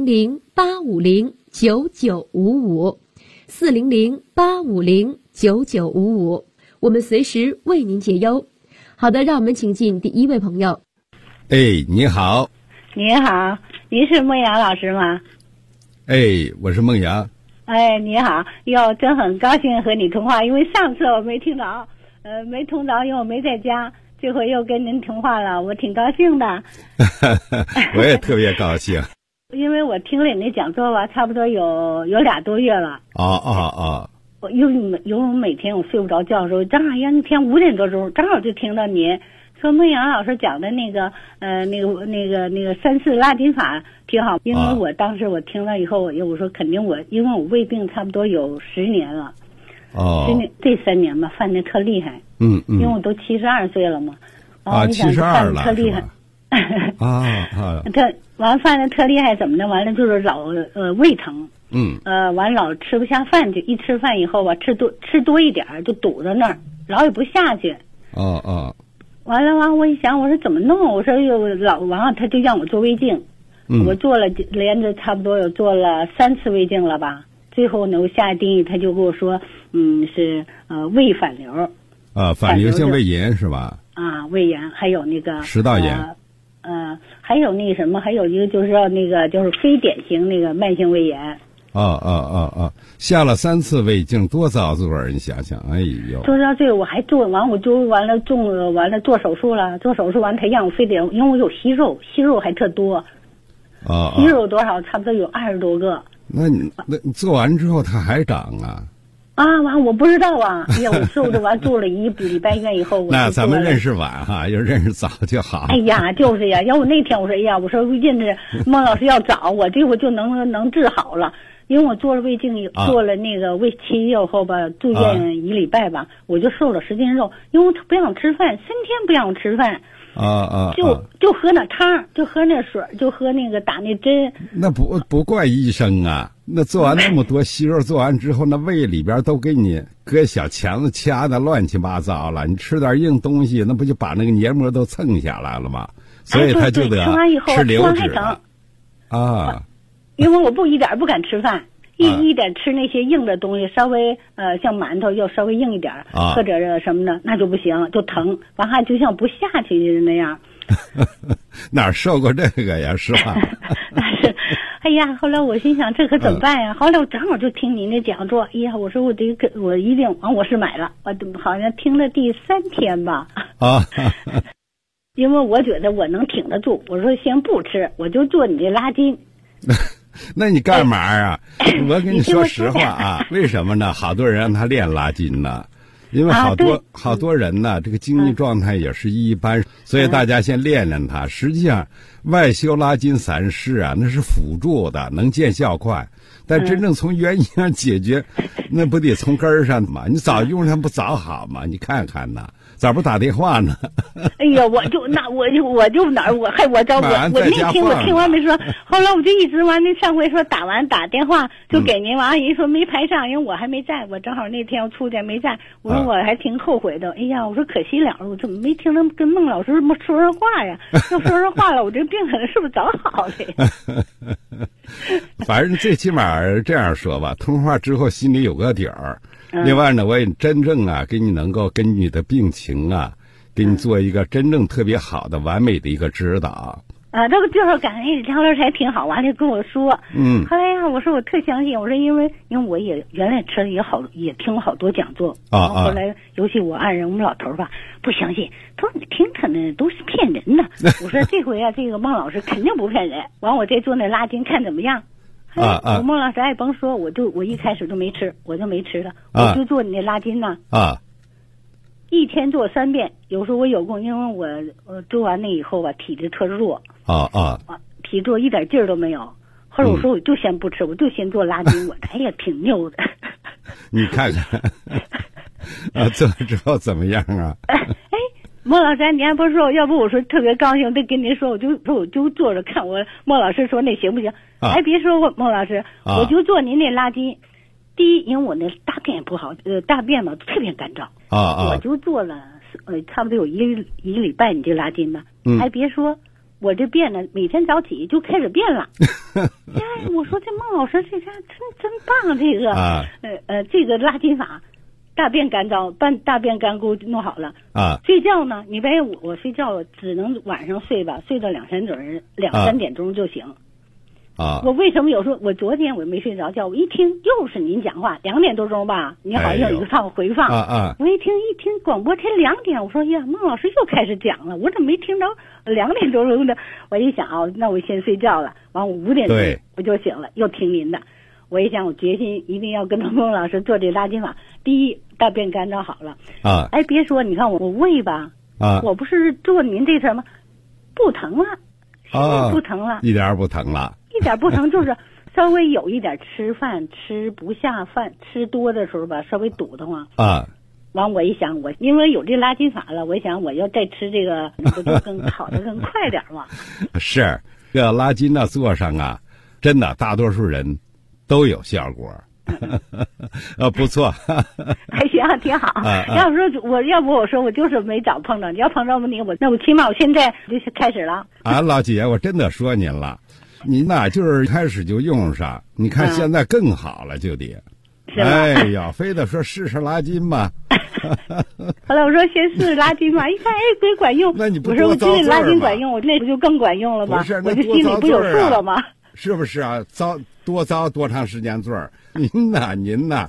400-850-9955，400-850-9955，我们随时为您解忧。好的，让我们请进第一位朋友。
你好。
你好，您是孟阳老师吗？
我是孟阳。
你好，真很高兴和你通话，因为上次我没听着，因为我没在家，这回又跟您通话了，我挺高兴的。
我也特别高兴。
因为我听了你那讲座吧，差不多有2多月了。因为每天我睡不着觉的时候，正好那天5点多钟，正好就听到您说孟阳老师讲的那个3次拉筋法挺好。因为我当时我听了以后，我说肯定因为我胃病差不多有10年了。10年这3年吧犯的特厉害。因为我都72岁了嘛。
72了。
特厉害。完犯的特厉害怎么的？完了就是老胃疼。完老吃不下饭去，一吃饭以后吧，吃多一点就堵在那儿，老也不下去。完了我一想，我说怎么弄？我说完了，他就让我做胃镜。我做了连着差不多有做了3次胃镜了吧。最后呢，我下定义，他就跟我说，是胃反流。
反流性胃炎是吧？
胃炎，还有那个
食道炎。
还有那个什么，还有一个就是就是非典型那个慢性胃炎。
下了3次胃镜，多遭罪儿！你想想，哎呦，
多遭罪！我还做完，我就完了做手术了，做手术完他让我非得，因为我有息肉还特多。息肉多少？差不多有20多个。
那你做完之后它还长啊？
完我不知道啊！哎呀，我受着完住了1礼拜院以后，
那咱们认识晚哈，要认识早就好。
哎呀，就是呀，要我那天我说，哎呀，我说认识孟老师要早，我这回就能治好了。因为我做了胃镜，做了那个胃切以后吧，住院1礼拜吧，我就瘦了10斤肉。因为他不让我吃饭，3天不让我吃饭。就喝那汤，就喝那水，就喝那个打那针。
那不怪医生啊！那做完那么多息肉，做完之后，那胃里边都给你搁小钳子掐的乱七八糟了。你吃点硬东西，那不就把那个黏膜都蹭下来了吗？所以他就得吃流质了。
因为我一点不敢吃饭，一点吃那些硬的东西，稍微像馒头要稍微硬一点，或者什么的，那就不行，就疼，完还就像不下去那样。
哪受过这个呀？是吧？
哎呀，后来我心想这可怎么办呀？后来我正好就听您的讲座，哎呀，我说我一定我是买了，我好像听了第3天吧。因为我觉得我能挺得住，我说先不吃，我就做你这拉筋。
那你干嘛啊？我跟你说实话啊，为什么呢？好多人让他练拉筋呢，因为好多人呢，这个经济状态也是一般，所以大家先练练它。实际上，外修拉筋散式啊，那是辅助的，能见效快。但真正从原因上解决，那不得从根儿上嘛？你早用上不早好嘛？你看看呐，咋不打电话呢？
哎呀，我就那我就哪儿我那天我听完没说，后来我就一直完那上回说打电话就给您，完人说没排上，因为我还没在，我正好那天我出去没在，我说我还挺后悔的。哎呀，我说可惜了，我怎么没听他跟孟老师说上话呀？要说上话了，我这病可能是不是早好了？
反正最起码这样说吧，通话之后心里有个底儿。另外呢，我也真正给你能够根据你的病情给你做一个真正特别好的完美的一个指导。
这个就是感觉张老师还挺好，完了跟我说。后来呀，我说我特相信，我说因为我也原来吃也听了好多讲座后来尤其我爱人我们老头吧不相信，他说你听他那都是骗人的。我说这回这个孟老师肯定不骗人，完我再做那拉筋看怎么样。我孟老师爱甭说，我一开始就没吃，我就没吃了，我就做你那拉筋呢。一天做3遍，有时候我有空，因为我做完那以后吧，体质特弱。体弱一点劲儿都没有。后来我说我就先不吃，我就先做拉筋，我哎呀挺牛的。
你看看，做了之后怎么样啊？
莫老师，你还不是说，要不我说特别高兴，得跟您说，我就坐着看我莫老师说那行不行？还别说我莫老师，我就做您那拉筋。第一，因为我那大便不好，大便嘛特别干燥我就做了差不多有一个礼拜你这拉筋吧。还别说，我这便呢，每天早起就开始便了。我说这孟老师这家真棒，这个这个拉筋法。大便干燥，大便干沟弄好了睡觉呢，你别我睡觉只能晚上睡吧，睡到2、3点钟就行我为什么有时候我昨天我没睡着觉，我一听又是您讲话，2点多钟吧，你好像有一套回放我一听广播才2点，我说呀，孟老师又开始讲了，我怎么没听着2点多钟的？我一想那我先睡觉了，完我5点钟我就醒了，又听您的。我一想，我决心一定要跟着孟老师做这拉筋法。第一，大便干燥好了别说，你看我胃吧我不是做您这什么不疼了不疼了，
一点不疼了，
一点不疼，就是稍微有一点吃饭吃不下饭，吃多的时候吧稍微堵得慌完我一想，我因为有这拉筋法了，我想我要再吃这个不就更好的更快点嘛
是这拉筋呢做上真的大多数人都有效果不错
还行挺好要不我说我就是没早碰着，你要碰着你那我起码我现在就开始了
老姐，我真的说您了，您就是开始就用上，你看现在更好了就得哎呀，非得说试试拉筋嘛
后来我说先试试拉筋嘛，一看鬼管用，
那你不
我说我今天拉筋管用，我那不就更管用了吗？
不是，
我就心里不有数了吗？
是不是多遭多长时间罪儿？您呐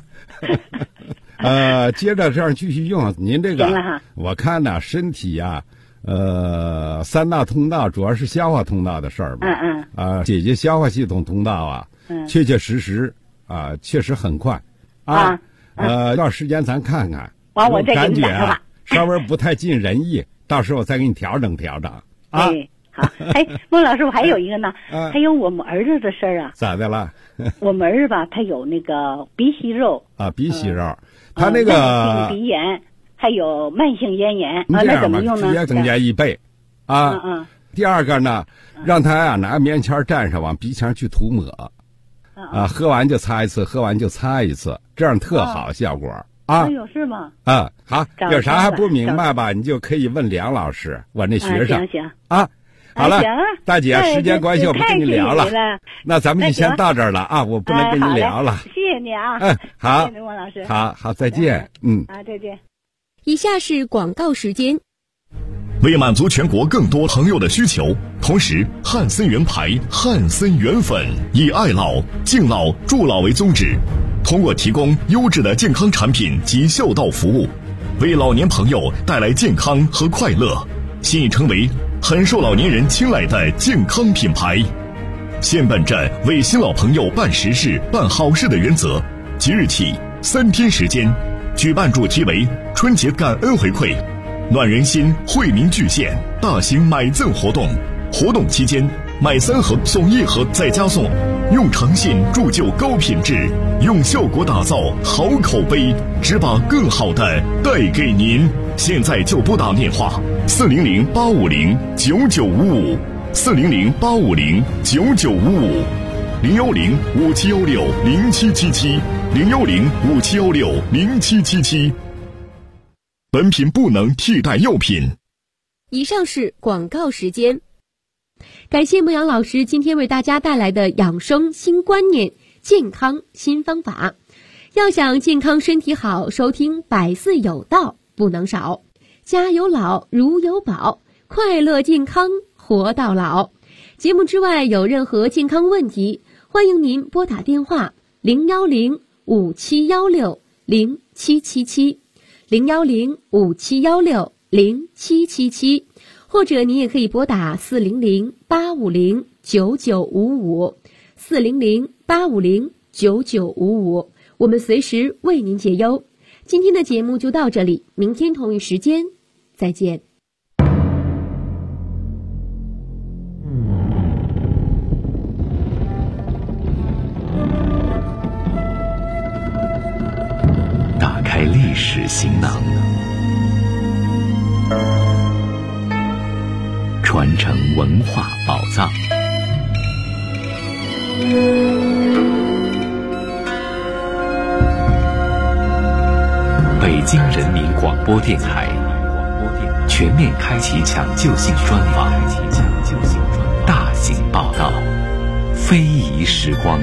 接着这样继续用。您这个我看身体3大通道主要是消化通道的事儿嘛。解决消化系统通道确确实实确实很快到时间咱看看。
完我再给你打
吧。稍微不太尽人意，到时候再给你调整
好，孟老师，我还有一个呢，还有我们儿子的事儿
咋的了？
我们儿子吧，他有那个鼻息肉
鼻息肉，他那个
慢性鼻炎，还有慢性咽炎那怎么用呢？
直接增加1倍第二个呢，让他拿棉签蘸上，往鼻腔去涂抹喝完就擦一次，喝完就擦一次，这样特好效果
有是吗？
好，有啥还不明白吧？你就可以问梁老师，我那学生
行
好了，大姐，时间关系我不跟你聊了，那咱们就先到这儿了我不能跟你聊了。
谢谢你
好，
谢谢王老师。
好，再见。
再见。
以下是广告时间。
为满足全国更多朋友的需求，同时汉森源牌汉森源粉以爱老、敬老、助老为宗旨，通过提供优质的健康产品及孝道服务，为老年朋友带来健康和快乐，现已成为很受老年人青睐的健康品牌。现本着为新老朋友办实事、办好事的原则，即日起3天时间，举办主题为春节感恩回馈、暖人心、惠民巨献大型买赠活动。活动期间，买3盒送1盒再加送，用诚信铸就高品质，用效果打造好口碑，只把更好的带给您。现在就拨打电话400-550-9955，400-5716-0777，010-5716-0777。本品不能替代药品。
以上是广告时间。感谢牧羊老师今天为大家带来的养生新观念、健康新方法。要想健康身体好，收听百岁有道不能少。家有老如有宝，快乐健康活到老。节目之外有任何健康问题，欢迎您拨打电话010-5716-0777 010-5716-0777，或者您也可以拨打400-850-9955 400-850-9955，我们随时为您解忧。今天的节目就到这里，明天同一时间再见。
历史行囊，传承文化宝藏。北京人民广播电台全面开启抢救性专访，大型报道，非遗时光。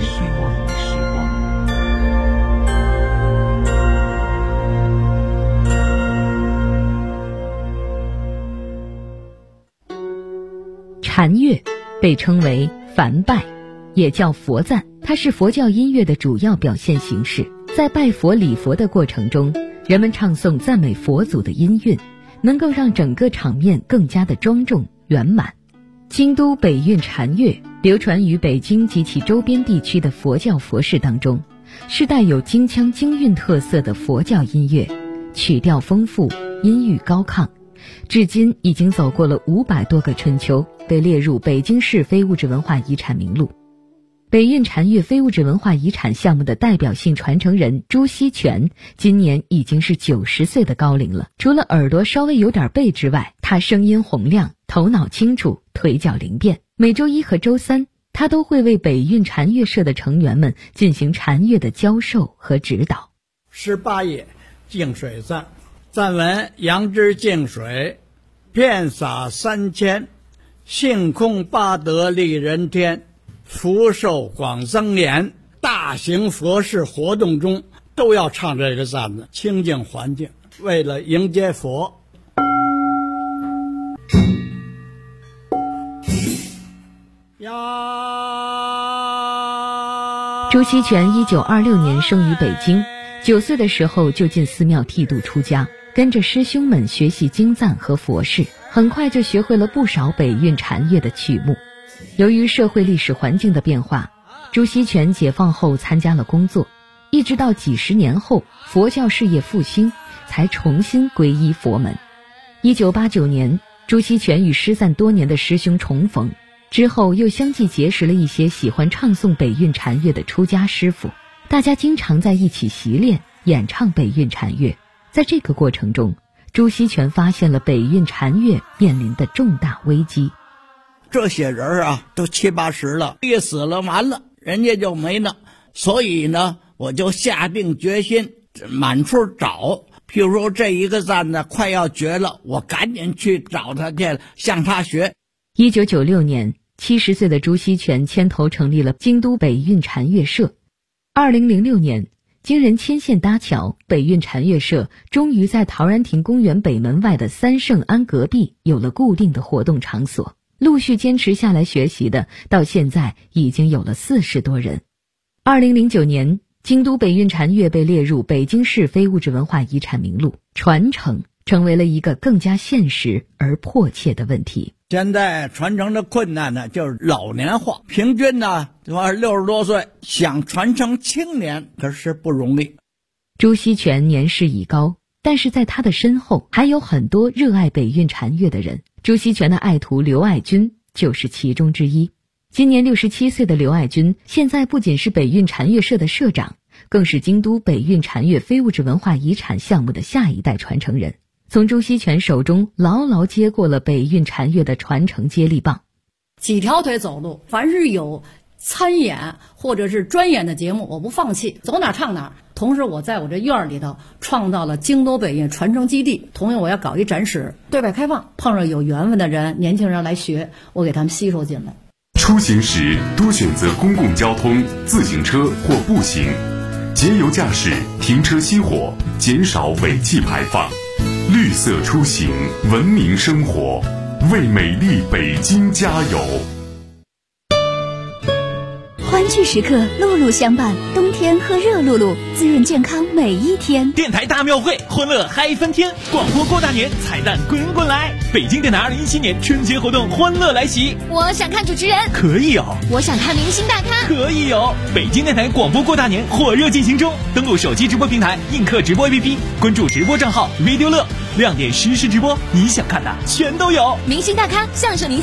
禅乐被称为梵拜，也叫佛赞，它是佛教音乐的主要表现形式。在拜佛礼佛的过程中，人们唱诵赞美佛祖的音韵，能够让整个场面更加的庄重圆满。京都北韵禅乐流传于北京及其周边地区的佛教佛事当中，是带有京腔京韵特色的佛教音乐，曲调丰富，音域高亢，至今已经走过了500多个春秋，被列入北京市非物质文化遗产名录。北韵禅乐非物质文化遗产项目的代表性传承人朱锡全今年已经是90岁的高龄了。除了耳朵稍微有点背之外，他声音洪亮，头脑清楚，腿脚灵便。每周一和周三，他都会为北韵禅乐社的成员们进行禅乐的教授和指导。
18页净水赞，赞文：杨枝净水，遍洒3000，性空八德利人天，福寿广增延。大型佛事活动中都要唱这个赞子，清净环境，为了迎接佛。
朱锡全1926年生于北京，9岁的时候就进寺庙剃度出家，跟着师兄们学习经赞和佛事，很快就学会了不少北韵禅乐的曲目。由于社会历史环境的变化，朱锡全解放后参加了工作，一直到几十年后佛教事业复兴，才重新皈依佛门。1989年，朱锡全与失散多年的师兄重逢，之后又相继结识了一些喜欢唱诵北韵禅乐的出家师傅，大家经常在一起习练演唱北韵禅乐。在这个过程中，朱锡全发现了北韵禅乐面临的重大危机。
这些人啊，都70、80了，一死了完了，人家就没了。所以呢，我就下定决心满处找。譬如说这一个赞呢快要绝了，我赶紧去找他去，向他学。
1996年，70岁的朱锡全牵头成立了京都北韵禅乐社。2006年，经人牵线搭桥，北韵禅乐社终于在陶然亭公园北门外的三圣庵隔壁有了固定的活动场所。陆续坚持下来学习的，到现在已经有了40多人。2009年，京都北韵禅乐被列入北京市非物质文化遗产名录，传承成为了一个更加现实而迫切的问题。
现在传承的困难呢，就是老年化，平均呢60多岁，想传承青年可是不容易。
朱锡全年事已高，但是在他的身后还有很多热爱北韵禅乐的人。朱锡全的爱徒刘爱军就是其中之一。今年67岁的刘爱军，现在不仅是北韵禅乐社的社长，更是京都北韵禅乐非物质文化遗产项目的下一代传承人，从朱锡全手中牢牢接过了北韵禅乐的传承接力棒。
几条腿走路，凡是有参演或者是专演的节目，我不放弃，走哪唱哪。同时我在我这院里头创造了京都北韵传承基地，同样我要搞一展示，对外开放，碰上有缘分的人，年轻人来学，我给他们吸收进来。
出行时多选择公共交通、自行车或步行，节油驾驶，停车熄火，减少尾气排放，绿色出行，文明生活，为美丽北京加油。
欢聚时刻，露露相伴，冬天喝热露露，滋润健康每一天。
电台大庙会，欢乐嗨翻天，广播过大年，彩蛋滚滚来。北京电台2017年春节活动欢乐来袭。
我想看主持人，
可以有。
我想看明星大咖，
可以有。北京电台广播过大年火热进行中，登录手机直播平台映客直播 APP， 关注直播账号 Radio 乐，亮点实时直播，你想看的全都有。
明星大咖，相声明星。